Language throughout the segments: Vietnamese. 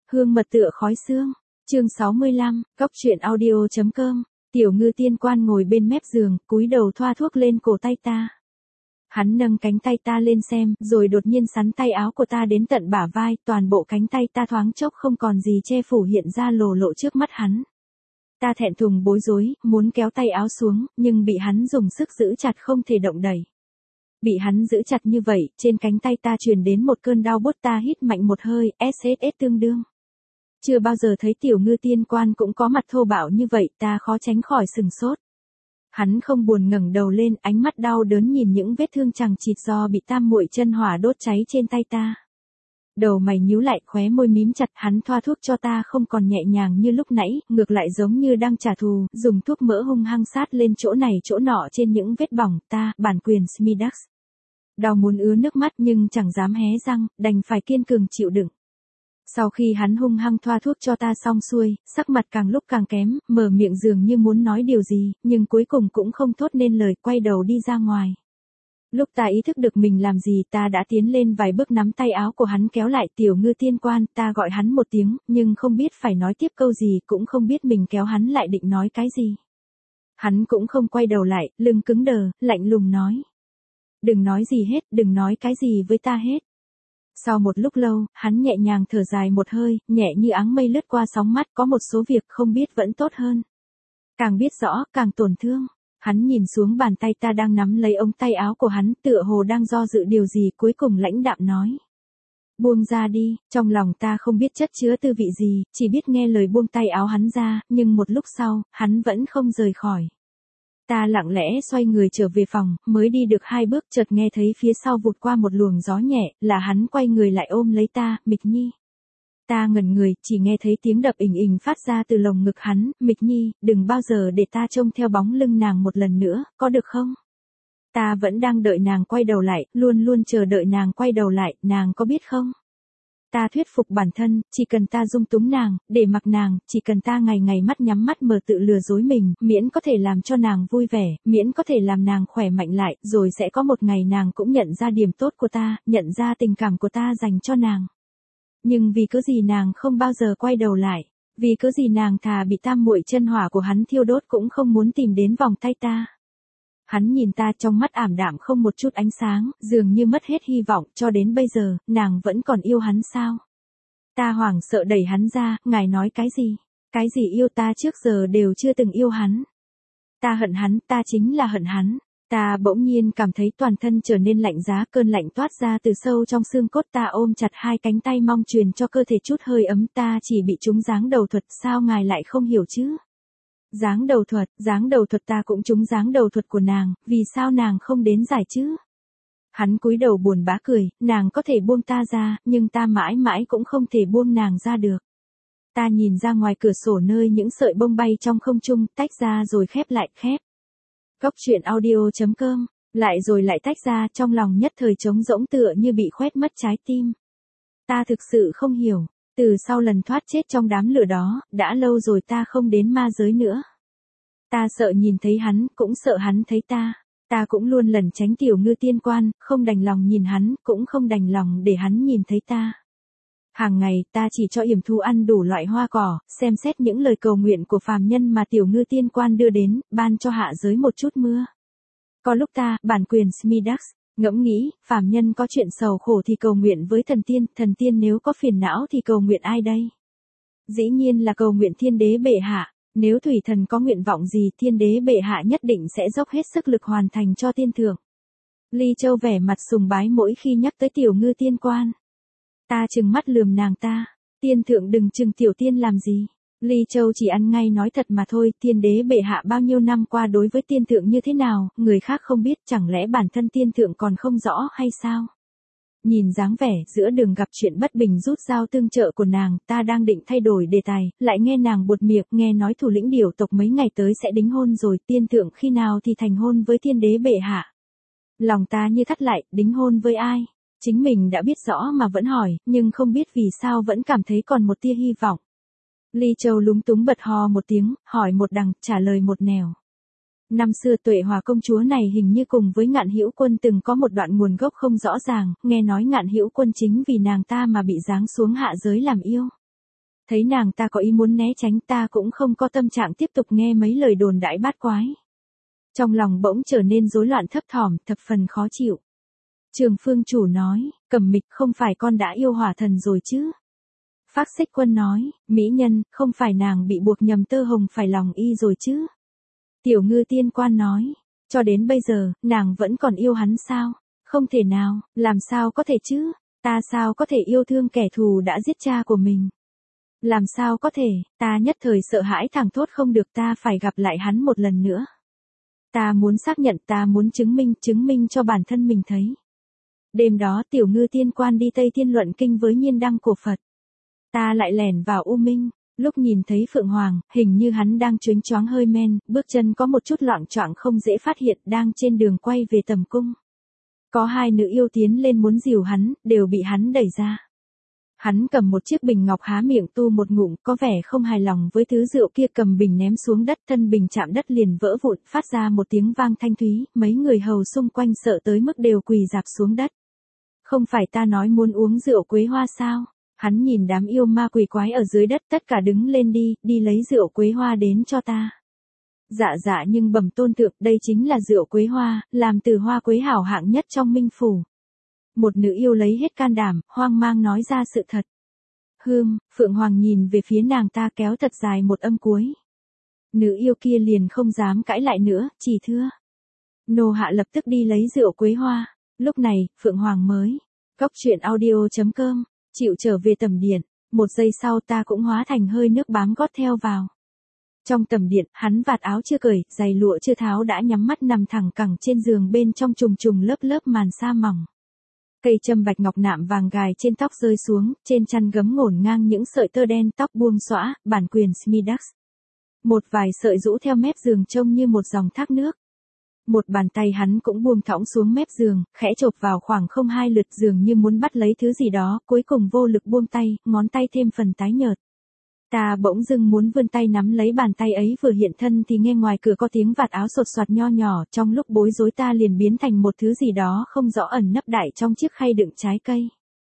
Hương mật tựa khói xương. Chương 65, Cóc truyện audio.com. Tiểu Ngư Tiên Quan ngồi bên mép giường, cúi đầu thoa thuốc lên cổ tay ta. Hắn nâng cánh tay ta lên xem, rồi đột nhiên sắn tay áo của ta đến tận bả vai, toàn bộ cánh tay ta thoáng chốc không còn gì che phủ hiện ra lồ lộ trước mắt hắn. Ta thẹn thùng bối rối, muốn kéo tay áo xuống, nhưng bị hắn dùng sức giữ chặt không thể động đậy. Bị hắn giữ chặt như vậy, trên cánh tay ta truyền đến một cơn đau buốt, ta hít mạnh một hơi, SSS tương đương. Chưa bao giờ thấy Tiểu Ngư Tiên Quan cũng có mặt thô bạo như vậy, ta khó tránh khỏi sừng sốt. Hắn không buồn ngẩng đầu lên, ánh mắt đau đớn nhìn những vết thương chằng chịt do bị tam muội chân hỏa đốt cháy trên tay ta. Đầu mày nhíu lại, khóe môi mím chặt, hắn thoa thuốc cho ta không còn nhẹ nhàng như lúc nãy, ngược lại giống như đang trả thù, dùng thuốc mỡ hung hăng sát lên chỗ này chỗ nọ trên những vết bỏng. Ta, bản quyền Smidax. Đau muốn ứa nước mắt nhưng chẳng dám hé răng, đành phải kiên cường chịu đựng. Sau khi hắn hung hăng thoa thuốc cho ta xong xuôi, sắc mặt càng lúc càng kém, mở miệng dường như muốn nói điều gì, nhưng cuối cùng cũng không thốt nên lời, quay đầu đi ra ngoài. Lúc ta ý thức được mình làm gì, ta đã tiến lên vài bước nắm tay áo của hắn kéo lại. Tiểu Ngư Tiên Quan, ta gọi hắn một tiếng, nhưng không biết phải nói tiếp câu gì, cũng không biết mình kéo hắn lại định nói cái gì. Hắn cũng không quay đầu lại, lưng cứng đờ, lạnh lùng nói. Đừng nói gì hết, đừng nói cái gì với ta hết. Sau một lúc lâu, hắn nhẹ nhàng thở dài một hơi, nhẹ như áng mây lướt qua sóng mắt, có một số việc không biết vẫn tốt hơn. Càng biết rõ, càng tổn thương. Hắn nhìn xuống bàn tay ta đang nắm lấy ống tay áo của hắn, tựa hồ đang do dự điều gì, cuối cùng lãnh đạm nói. Buông ra đi. Trong lòng ta không biết chất chứa tư vị gì, chỉ biết nghe lời buông tay áo hắn ra, nhưng một lúc sau, hắn vẫn không rời khỏi. Ta lặng lẽ xoay người trở về phòng, mới đi được 2 bước chợt nghe thấy phía sau vụt qua một luồng gió nhẹ, là hắn quay người lại ôm lấy ta, Mịch Nhi. Ta ngẩn người, chỉ nghe thấy tiếng đập ình ình phát ra từ lồng ngực hắn, Mịch Nhi, đừng bao giờ để ta trông theo bóng lưng nàng một lần nữa, có được không? Ta vẫn đang đợi nàng quay đầu lại, luôn luôn chờ đợi nàng quay đầu lại, nàng có biết không? Ta thuyết phục bản thân, chỉ cần ta dung túng nàng, để mặc nàng, chỉ cần ta ngày ngày mắt nhắm mắt mở tự lừa dối mình, miễn có thể làm cho nàng vui vẻ, miễn có thể làm nàng khỏe mạnh lại, rồi sẽ có một ngày nàng cũng nhận ra điểm tốt của ta, nhận ra tình cảm của ta dành cho nàng. Nhưng vì cớ gì nàng không bao giờ quay đầu lại, vì cớ gì nàng thà bị tam muội chân hỏa của hắn thiêu đốt cũng không muốn tìm đến vòng tay ta. Hắn nhìn ta trong mắt ảm đạm không một chút ánh sáng, dường như mất hết hy vọng, cho đến bây giờ, nàng vẫn còn yêu hắn sao? Ta hoảng sợ đẩy hắn ra, ngài nói cái gì? Cái gì yêu, ta trước giờ đều chưa từng yêu hắn. Ta hận hắn, ta chính là hận hắn. Ta bỗng nhiên cảm thấy toàn thân trở nên lạnh giá, cơn lạnh toát ra từ sâu trong xương cốt, ta ôm chặt 2 cánh tay mong truyền cho cơ thể chút hơi ấm. Ta chỉ bị trúng giáng đầu thuật, sao ngài lại không hiểu chứ? Giáng đầu thuật ta cũng trúng giáng đầu thuật của nàng, vì sao nàng không đến giải chứ? Hắn cúi đầu buồn bã cười, nàng có thể buông ta ra, nhưng ta mãi mãi cũng không thể buông nàng ra được. Ta nhìn ra ngoài cửa sổ nơi những sợi bông bay trong không trung, tách ra rồi khép lại, khép. Cóc truyện audio.com, lại rồi lại tách ra, trong lòng nhất thời trống rỗng tựa như bị khoét mất trái tim. Ta thực sự không hiểu. Từ sau lần thoát chết trong đám lửa đó, đã lâu rồi ta không đến ma giới nữa. Ta sợ nhìn thấy hắn, cũng sợ hắn thấy ta. Ta cũng luôn lẩn tránh Tiểu Ngư Tiên Quan, không đành lòng nhìn hắn, cũng không đành lòng để hắn nhìn thấy ta. Hàng ngày, ta chỉ cho yểm thú ăn đủ loại hoa cỏ, xem xét những lời cầu nguyện của phàm nhân mà Tiểu Ngư Tiên Quan đưa đến, ban cho hạ giới một chút mưa. Có lúc ta, bản quyền Smidax, ngẫm nghĩ, phàm nhân có chuyện sầu khổ thì cầu nguyện với thần tiên nếu có phiền não thì cầu nguyện ai đây? Dĩ nhiên là cầu nguyện thiên đế bệ hạ, nếu thủy thần có nguyện vọng gì thiên đế bệ hạ nhất định sẽ dốc hết sức lực hoàn thành cho tiên thượng. Ly Châu vẻ mặt sùng bái mỗi khi nhắc tới Tiểu Ngư Tiên Quan. Ta trừng mắt lườm nàng ta, tiên thượng đừng trừng tiểu tiên làm gì. Ly Châu chỉ ăn ngay nói thật mà thôi, thiên đế bệ hạ bao nhiêu năm qua đối với tiên thượng như thế nào, người khác không biết, chẳng lẽ bản thân tiên thượng còn không rõ hay sao? Nhìn dáng vẻ, giữa đường gặp chuyện bất bình rút dao tương trợ của nàng, ta đang định thay đổi đề tài, lại nghe nàng buột miệng, nghe nói thủ lĩnh điểu tộc mấy ngày tới sẽ đính hôn rồi, tiên thượng khi nào thì thành hôn với thiên đế bệ hạ? Lòng ta như thắt lại, đính hôn với ai? Chính mình đã biết rõ mà vẫn hỏi, nhưng không biết vì sao vẫn cảm thấy còn một tia hy vọng. Ly Châu lúng túng bật hò một tiếng, hỏi một đằng, trả lời một nẻo. Năm xưa Tuệ Hòa công chúa này hình như cùng với Ngạn Hữu Quân từng có một đoạn nguồn gốc không rõ ràng, nghe nói Ngạn Hữu Quân chính vì nàng ta mà bị giáng xuống hạ giới làm yêu. Thấy nàng ta có ý muốn né tránh, ta cũng không có tâm trạng tiếp tục nghe mấy lời đồn đãi bát quái. Trong lòng bỗng trở nên rối loạn thấp thỏm, thập phần khó chịu. Trường Phương chủ nói, Cẩm Mịch, không phải con đã yêu hỏa thần rồi chứ? Phác Xích Quân nói, mỹ nhân, không phải nàng bị buộc nhầm tơ hồng phải lòng y rồi chứ? Tiểu Ngư Tiên Quan nói, cho đến bây giờ, nàng vẫn còn yêu hắn sao? Không thể nào, làm sao có thể chứ? Ta sao có thể yêu thương kẻ thù đã giết cha của mình? Làm sao có thể, ta nhất thời sợ hãi thảng thốt không được, ta phải gặp lại hắn một lần nữa. Ta muốn xác nhận, ta muốn chứng minh cho bản thân mình thấy. Đêm đó Tiểu Ngư Tiên Quan đi Tây Thiên luận kinh với Nhiên Đăng của Phật. Ta lại lẻn vào U Minh, lúc nhìn thấy Phượng Hoàng, hình như hắn đang chớnh choáng hơi men, bước chân có một chút loạng choạng không dễ phát hiện, đang trên đường quay về tầm cung. Có hai nữ yêu tiến lên muốn dìu hắn, đều bị hắn đẩy ra. Hắn cầm một chiếc bình ngọc há miệng tu một ngụm, có vẻ không hài lòng với thứ rượu kia, cầm bình ném xuống đất, thân bình chạm đất liền vỡ vụn, phát ra một tiếng vang thanh thúy, mấy người hầu xung quanh sợ tới mức đều quỳ rạp xuống đất. Không phải ta nói muốn uống rượu quế hoa sao? Hắn nhìn đám yêu ma quỷ quái ở dưới đất, tất cả đứng lên đi lấy rượu quế hoa đến cho ta. Dạ nhưng bẩm tôn thượng, đây chính là rượu quế hoa, làm từ hoa quế hảo hạng nhất trong Minh phủ. Một nữ yêu lấy hết can đảm, hoang mang nói ra sự thật. Phượng Hoàng nhìn về phía nàng ta, kéo thật dài một âm cuối. Nữ yêu kia liền không dám cãi lại nữa, chỉ thưa. Nô hạ lập tức đi lấy rượu quế hoa. Lúc này, Phượng Hoàng mới. Góc truyện audio.com, chịu trở về tầm điện. Một giây sau ta cũng hóa thành hơi nước bám gót theo vào. Trong tầm điện, hắn vạt áo chưa cởi, giày lụa chưa tháo đã nhắm mắt nằm thẳng cẳng trên giường, bên trong trùng lớp màn sa mỏng. Cây châm bạch ngọc nạm vàng gài trên tóc rơi xuống, trên chăn gấm ngổn ngang những sợi tơ đen, tóc buông xõa, bản quyền Smidax. Một vài sợi rũ theo mép giường trông như một dòng thác nước. Một bàn tay hắn cũng buông thõng xuống mép giường, khẽ chộp vào khoảng không hai lượt, dường như muốn bắt lấy thứ gì đó, cuối cùng vô lực buông tay, ngón tay thêm phần tái nhợt. Ta bỗng dưng muốn vươn tay nắm lấy bàn tay ấy, vừa hiện thân thì nghe ngoài cửa có tiếng vạt áo sột soạt nho nhỏ, trong lúc bối rối ta liền biến thành một thứ gì đó không rõ ẩn nấp đại trong chiếc khay đựng trái cây.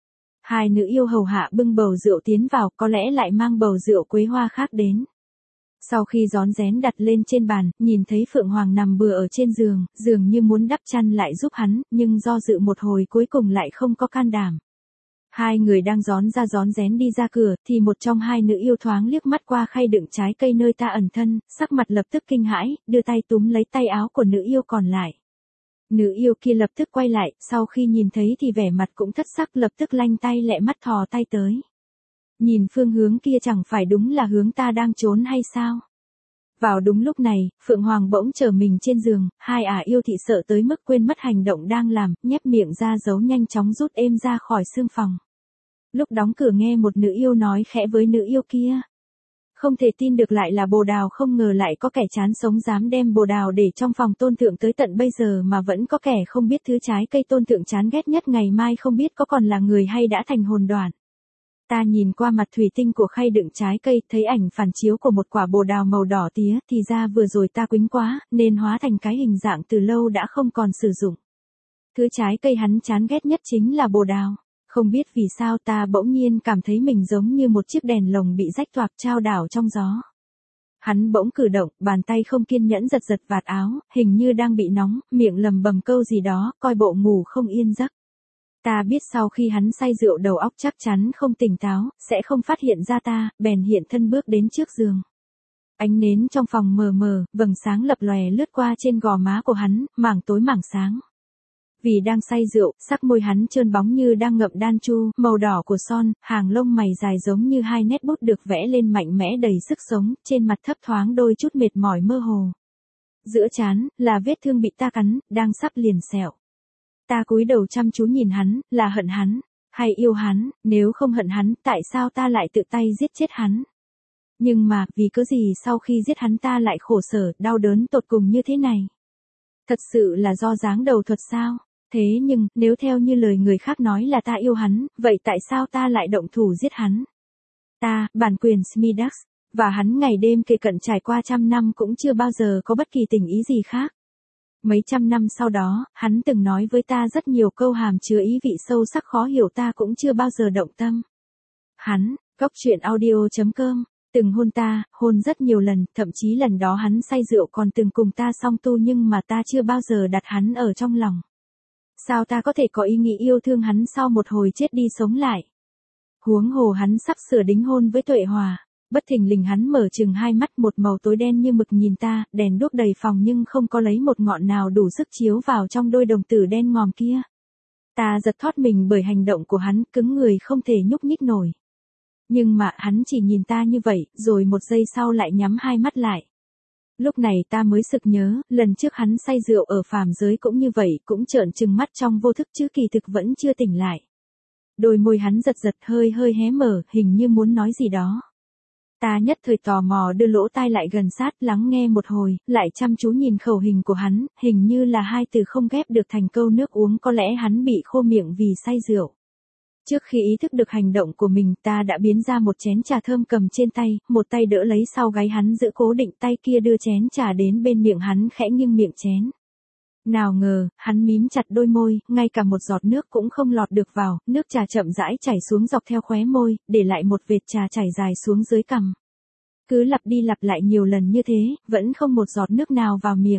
Hai nữ yêu hầu hạ bưng bầu rượu tiến vào, có lẽ lại mang bầu rượu quế hoa khác đến. Sau khi rón rén đặt lên trên bàn, nhìn thấy Phượng Hoàng nằm bừa ở trên giường, dường như muốn đắp chăn lại giúp hắn, nhưng do dự một hồi cuối cùng lại không có can đảm. Hai người đang rón rén đi ra cửa, thì một trong hai nữ yêu thoáng liếc mắt qua khay đựng trái cây nơi ta ẩn thân, sắc mặt lập tức kinh hãi, đưa tay túm lấy tay áo của nữ yêu còn lại. Nữ yêu kia lập tức quay lại, sau khi nhìn thấy thì vẻ mặt cũng thất sắc, lập tức lanh tay lẹ mắt thò tay tới. Nhìn phương hướng kia chẳng phải đúng là hướng ta đang trốn hay sao? Vào đúng lúc này, Phượng Hoàng bỗng trở mình trên giường, hai yêu thị sợ tới mức quên mất hành động đang làm, nhếch miệng ra giấu nhanh chóng rút êm ra khỏi xương phòng. Lúc đóng cửa nghe một nữ yêu nói khẽ với nữ yêu kia. Không thể tin được, lại là Bồ Đào, không ngờ lại có kẻ chán sống dám đem Bồ Đào để trong phòng tôn thượng tới tận bây giờ mà vẫn có kẻ không biết thứ trái cây tôn thượng chán ghét nhất ngày mai không biết có còn là người hay đã thành hồn đoạn. Ta nhìn qua mặt thủy tinh của khay đựng trái cây, thấy ảnh phản chiếu của một quả bồ đào màu đỏ tía, thì ra vừa rồi ta quĩnh quá, nên hóa thành cái hình dạng từ lâu đã không còn sử dụng. Thứ trái cây hắn chán ghét nhất chính là bồ đào. Không biết vì sao ta bỗng nhiên cảm thấy mình giống như một chiếc đèn lồng bị rách toạc trao đảo trong gió. Hắn bỗng cử động, bàn tay không kiên nhẫn giật vạt áo, hình như đang bị nóng, miệng lầm bầm câu gì đó, coi bộ ngủ không yên giấc. Ta biết sau khi hắn say rượu đầu óc chắc chắn không tỉnh táo, sẽ không phát hiện ra ta, bèn hiện thân bước đến trước giường. Ánh nến trong phòng mờ mờ, vầng sáng lập lòe lướt qua trên gò má của hắn, mảng tối mảng sáng. Vì đang say rượu, sắc môi hắn trơn bóng như đang ngậm đan chu, màu đỏ của son, hàng lông mày dài giống như hai nét bút được vẽ lên mạnh mẽ đầy sức sống, trên mặt thấp thoáng đôi chút mệt mỏi mơ hồ. Giữa trán, là vết thương bị ta cắn, đang sắp liền sẹo. Ta cúi đầu chăm chú nhìn hắn, là hận hắn, hay yêu hắn, nếu không hận hắn, tại sao ta lại tự tay giết chết hắn? Nhưng mà, vì cớ gì sau khi giết hắn ta lại khổ sở, đau đớn tột cùng như thế này? Thật sự là do giáng đầu thuật sao? Thế nhưng, nếu theo như lời người khác nói là ta yêu hắn, vậy tại sao ta lại động thủ giết hắn? Ta, bản quyền Smidax, và hắn ngày đêm kề cận trải qua trăm năm cũng chưa bao giờ có bất kỳ tình ý gì khác. Mấy trăm năm sau đó, hắn từng nói với ta rất nhiều câu hàm chứa ý vị sâu sắc khó hiểu, ta cũng chưa bao giờ động tâm. Hắn, Cốc truyện audio.com, từng hôn ta, hôn rất nhiều lần, thậm chí lần đó hắn say rượu còn từng cùng ta song tu nhưng mà ta chưa bao giờ đặt hắn ở trong lòng. Sao ta có thể có ý nghĩ yêu thương hắn sau một hồi chết đi sống lại? Huống hồ hắn sắp sửa đính hôn với Tuệ Hòa. Bất thình lình hắn mở chừng hai mắt một màu tối đen như mực nhìn ta, đèn đuốc đầy phòng nhưng không có lấy một ngọn nào đủ sức chiếu vào trong đôi đồng tử đen ngòm kia. Ta giật thót mình bởi hành động của hắn, cứng người không thể nhúc nhích nổi. Nhưng mà hắn chỉ nhìn ta như vậy, rồi một giây sau lại nhắm hai mắt lại. Lúc này ta mới sực nhớ, lần trước hắn say rượu ở phàm giới cũng như vậy, cũng trợn trừng mắt trong vô thức chứ kỳ thực vẫn chưa tỉnh lại. Đôi môi hắn giật giật hơi hơi hé mở, hình như muốn nói gì đó. Ta nhất thời tò mò đưa lỗ tai lại gần sát lắng nghe một hồi, lại chăm chú nhìn khẩu hình của hắn, hình như là hai từ không ghép được thành câu nước uống, có lẽ hắn bị khô miệng vì say rượu. Trước khi ý thức được hành động của mình, ta đã biến ra một chén trà thơm cầm trên tay, một tay đỡ lấy sau gáy hắn giữ cố định, tay kia đưa chén trà đến bên miệng hắn khẽ nghiêng miệng chén. Nào ngờ, hắn mím chặt đôi môi, ngay cả một giọt nước cũng không lọt được vào, nước trà chậm rãi chảy xuống dọc theo khóe môi, để lại một vệt trà chảy dài xuống dưới cằm. Cứ lặp đi lặp lại nhiều lần như thế, vẫn không một giọt nước nào vào miệng.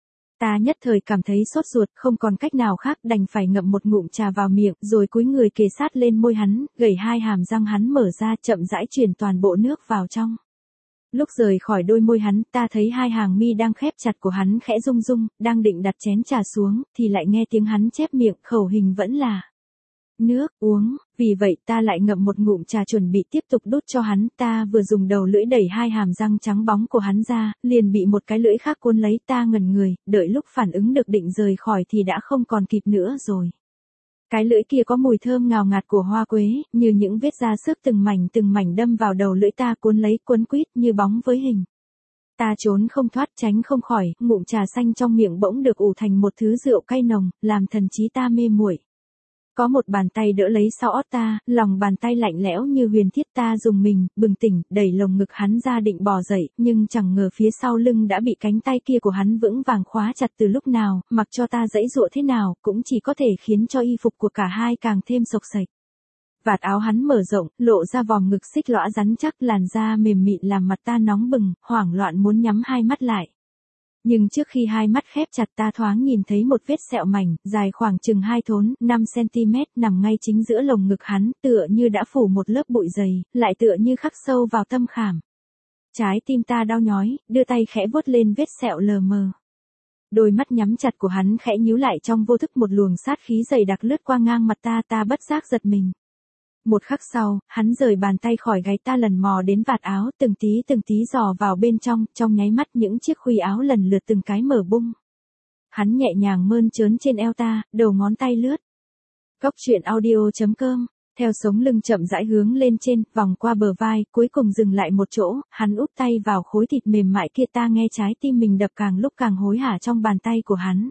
Ta nhất thời cảm thấy sốt ruột, không còn cách nào khác, đành phải ngậm một ngụm trà vào miệng, rồi cúi người kề sát lên môi hắn, gẩy hai hàm răng hắn mở ra, chậm rãi truyền toàn bộ nước vào trong. Lúc rời khỏi đôi môi hắn, ta thấy hai hàng mi đang khép chặt của hắn khẽ rung rung, đang định đặt chén trà xuống, thì lại nghe tiếng hắn chép miệng, khẩu hình vẫn là nước, uống, vì vậy ta lại ngậm một ngụm trà chuẩn bị tiếp tục đút cho hắn, ta vừa dùng đầu lưỡi đẩy hai hàm răng trắng bóng của hắn ra, liền bị một cái lưỡi khác cuốn lấy, ta ngẩn người, đợi lúc phản ứng được định rời khỏi thì đã không còn kịp nữa rồi. Cái lưỡi kia có mùi thơm ngào ngạt của hoa quế, như những vết da xước từng mảnh đâm vào đầu lưỡi ta cuốn lấy quấn quýt như bóng với hình. Ta trốn không thoát tránh không khỏi, ngụm trà xanh trong miệng bỗng được ủ thành một thứ rượu cay nồng, làm thần trí ta mê muội. Có một bàn tay đỡ lấy sau ót ta, lòng bàn tay lạnh lẽo như huyền thiết, ta dùng mình, bừng tỉnh, đẩy lồng ngực hắn ra định bò dậy, nhưng chẳng ngờ phía sau lưng đã bị cánh tay kia của hắn vững vàng khóa chặt từ lúc nào, mặc cho ta giãy giụa thế nào, cũng chỉ có thể khiến cho y phục của cả hai càng thêm xộc xệch. Vạt áo hắn mở rộng, lộ ra vòng ngực xích lõa rắn chắc, làn da mềm mịn làm mặt ta nóng bừng, hoảng loạn muốn nhắm hai mắt lại. Nhưng trước khi hai mắt khép chặt ta thoáng nhìn thấy một vết sẹo mảnh, dài khoảng chừng 2 thốn, 5 cm, nằm ngay chính giữa lồng ngực hắn, tựa như đã phủ một lớp bụi dày, lại tựa như khắc sâu vào tâm khảm. Trái tim ta đau nhói, đưa tay khẽ vuốt lên vết sẹo lờ mờ. Đôi mắt nhắm chặt của hắn khẽ nhíu lại, trong vô thức một luồng sát khí dày đặc lướt qua ngang mặt ta, ta bất giác giật mình. Một khắc sau, hắn rời bàn tay khỏi gáy ta, lần mò đến vạt áo, từng tí dò vào bên trong nháy mắt những chiếc khuy áo lần lượt từng cái mở bung. Hắn nhẹ nhàng mơn trớn trên eo ta, đầu ngón tay lướt. Cốc truyện audio.com, theo sống lưng chậm rãi hướng lên trên, vòng qua bờ vai, cuối cùng dừng lại một chỗ, hắn úp tay vào khối thịt mềm mại kia, ta nghe trái tim mình đập càng lúc càng hối hả trong bàn tay của hắn.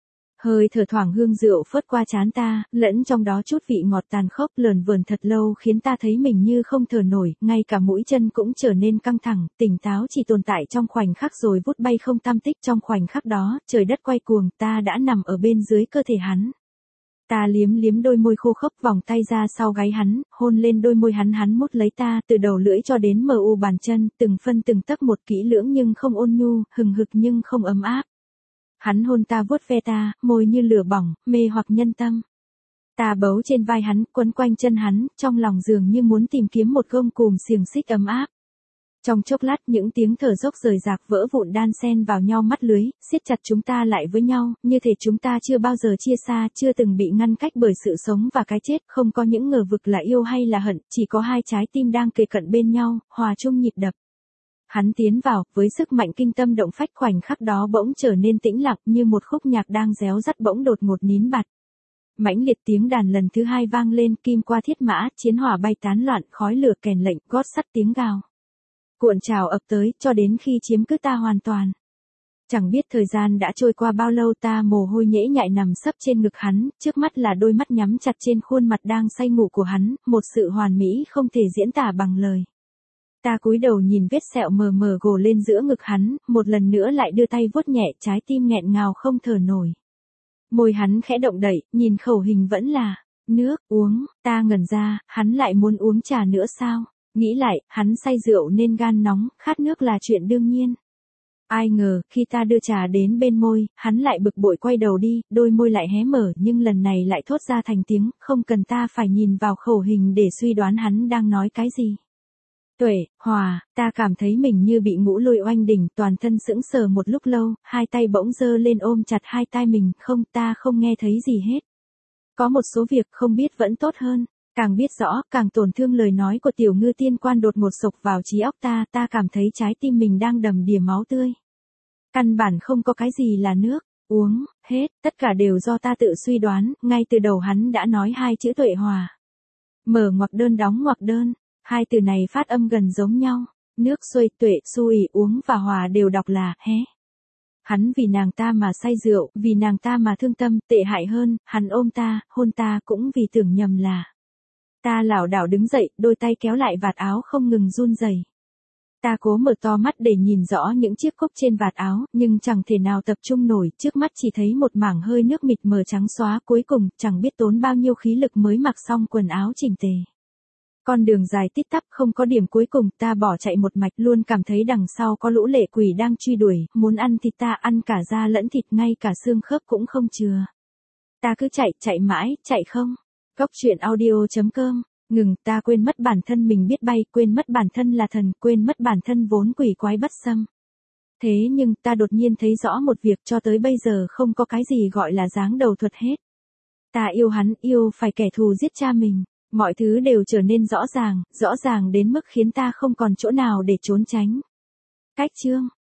Hơi thở thoảng hương rượu phớt qua trán ta, lẫn trong đó chút vị ngọt tàn khốc lờn vờn thật lâu khiến ta thấy mình như không thở nổi, ngay cả mũi chân cũng trở nên căng thẳng, tỉnh táo chỉ tồn tại trong khoảnh khắc rồi vút bay không tăm tích. Trong khoảnh khắc đó, trời đất quay cuồng, ta đã nằm ở bên dưới cơ thể hắn. Ta liếm đôi môi khô khốc, vòng tay ra sau gáy hắn, hôn lên đôi môi hắn, hắn mút lấy ta từ đầu lưỡi cho đến mờ u bàn chân, từng phân từng tấc một, kỹ lưỡng nhưng không ôn nhu, hừng hực nhưng không ấm áp. Hắn hôn ta, vuốt ve ta, môi như lửa bỏng, mê hoặc nhân tâm. Ta bấu trên vai hắn, quấn quanh chân hắn, trong lòng dường như muốn tìm kiếm một gông cùm xiềng xích ấm áp. Trong chốc lát những tiếng thở dốc rời rạc vỡ vụn đan xen vào nhau, mắt lưới, siết chặt chúng ta lại với nhau, như thể chúng ta chưa bao giờ chia xa, chưa từng bị ngăn cách bởi sự sống và cái chết, không có những ngờ vực là yêu hay là hận, chỉ có hai trái tim đang kề cận bên nhau, hòa chung nhịp đập. Hắn tiến vào, với sức mạnh kinh tâm động phách, khoảnh khắc đó bỗng trở nên tĩnh lặng, như một khúc nhạc đang réo rắt bỗng đột ngột nín bặt. Mãnh liệt tiếng đàn lần thứ hai vang lên, kim qua thiết mã, chiến hỏa bay tán loạn, khói lửa kèn lệnh, gót sắt tiếng gào cuộn trào ập tới, cho đến khi chiếm cứ ta hoàn toàn. Chẳng biết thời gian đã trôi qua bao lâu, ta mồ hôi nhễ nhại nằm sấp trên ngực hắn, trước mắt là đôi mắt nhắm chặt trên khuôn mặt đang say ngủ của hắn, một sự hoàn mỹ không thể diễn tả bằng lời. Ta cúi đầu nhìn vết sẹo mờ mờ gồ lên giữa ngực hắn, một lần nữa lại đưa tay vuốt nhẹ, trái tim nghẹn ngào không thở nổi. Môi hắn khẽ động đậy, nhìn khẩu hình vẫn là nước, uống, ta ngẩn ra, hắn lại muốn uống trà nữa sao? Nghĩ lại, hắn say rượu nên gan nóng, khát nước là chuyện đương nhiên. Ai ngờ, khi ta đưa trà đến bên môi, hắn lại bực bội quay đầu đi, đôi môi lại hé mở nhưng lần này lại thốt ra thành tiếng, không cần ta phải nhìn vào khẩu hình để suy đoán hắn đang nói cái gì. Tuệ, Hòa, ta cảm thấy mình như bị ngũ lôi oanh đỉnh, toàn thân sững sờ một lúc lâu, hai tay bỗng giơ lên ôm chặt hai tai mình, không, ta không nghe thấy gì hết. Có một số việc không biết vẫn tốt hơn. Càng biết rõ, càng tổn thương lời nói của tiểu ngư tiên quan đột ngột sộc vào trí óc ta cảm thấy trái tim mình đang đầm đìa máu tươi. Căn bản không có cái gì là nước, uống, hết, tất cả đều do ta tự suy đoán, ngay từ đầu hắn đã nói hai chữ Tuệ Hòa. Mở ngoặc đơn đóng ngoặc đơn, hai từ này phát âm gần giống nhau, nước xuôi tuệ xui uống và hòa đều đọc là hé. Hắn vì nàng ta mà say rượu, vì nàng ta mà thương tâm, tệ hại hơn, hắn ôm ta, hôn ta cũng vì tưởng nhầm là. Ta lảo đảo đứng dậy, đôi tay kéo lại vạt áo không ngừng run rẩy. Ta cố mở to mắt để nhìn rõ những chiếc cúc trên vạt áo, nhưng chẳng thể nào tập trung nổi, trước mắt chỉ thấy một mảng hơi nước mịt mờ trắng xóa, cuối cùng, chẳng biết tốn bao nhiêu khí lực mới mặc xong quần áo chỉnh tề. Con đường dài tít tắp không có điểm cuối cùng, ta bỏ chạy một mạch, luôn cảm thấy đằng sau có lũ lệ quỷ đang truy đuổi, muốn ăn thịt ta, ăn cả da lẫn thịt, ngay cả xương khớp cũng không chừa. Ta cứ chạy mãi, chạy không. Góc truyện audio.com. Ngừng, ta quên mất bản thân mình biết bay, quên mất bản thân là thần, quên mất bản thân vốn quỷ quái bất xâm. Thế nhưng ta đột nhiên thấy rõ một việc, cho tới bây giờ không có cái gì gọi là giáng đầu thuật hết. Ta yêu hắn, yêu phải kẻ thù giết cha mình. Mọi thứ đều trở nên rõ ràng đến mức khiến ta không còn chỗ nào để trốn tránh. Cách chương